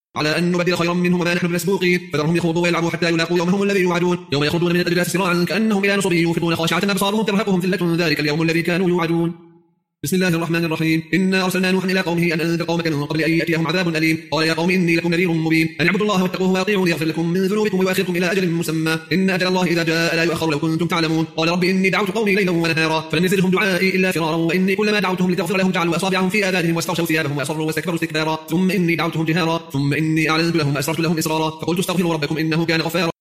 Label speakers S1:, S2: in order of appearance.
S1: على أن نبدل خيرا منهم وما نحن بمسبوقين فذرهم يخوضوا ويلعبوا حتى يلاقوا يومهم الذي يوعدون يوم يخرجون من الأجداث سراعا كأنهم إلى نصب يوفضون خاشعة أبصارهم ترهقهم ذلة ذلك اليوم الذي كانوا يوعدون. بسم الله الرحمن الرحيم. إنا أرسلنا نوحا إلى قومه أن أنذر قومك من قبل أن يأتيهم عذاب أليم قال يا قوم إني لكم نذير مبين أن اعبدوا الله واتقوه وأطيعون يغفر لكم من ذنوبكم ويؤخركم إلى أجل مسمى إن أجل الله إذا جاء لا يؤخر لو كنتم تعلمون قال رب إني دعوت قومي ليلا ونهارا فلم يزدهم دعائي إلا فرارا وإني كلما دعوتهم لتغفر لهم جعلوا أصابعهم في آذانهم واستغشوا ثيابهم وأصروا واستكبروا استكبارا ثم إني دعوتهم جهارا ثم إني أعلنت لهم وأسررت لهم إسرارا فقلت استغفروا ربكم إنه كان غفارا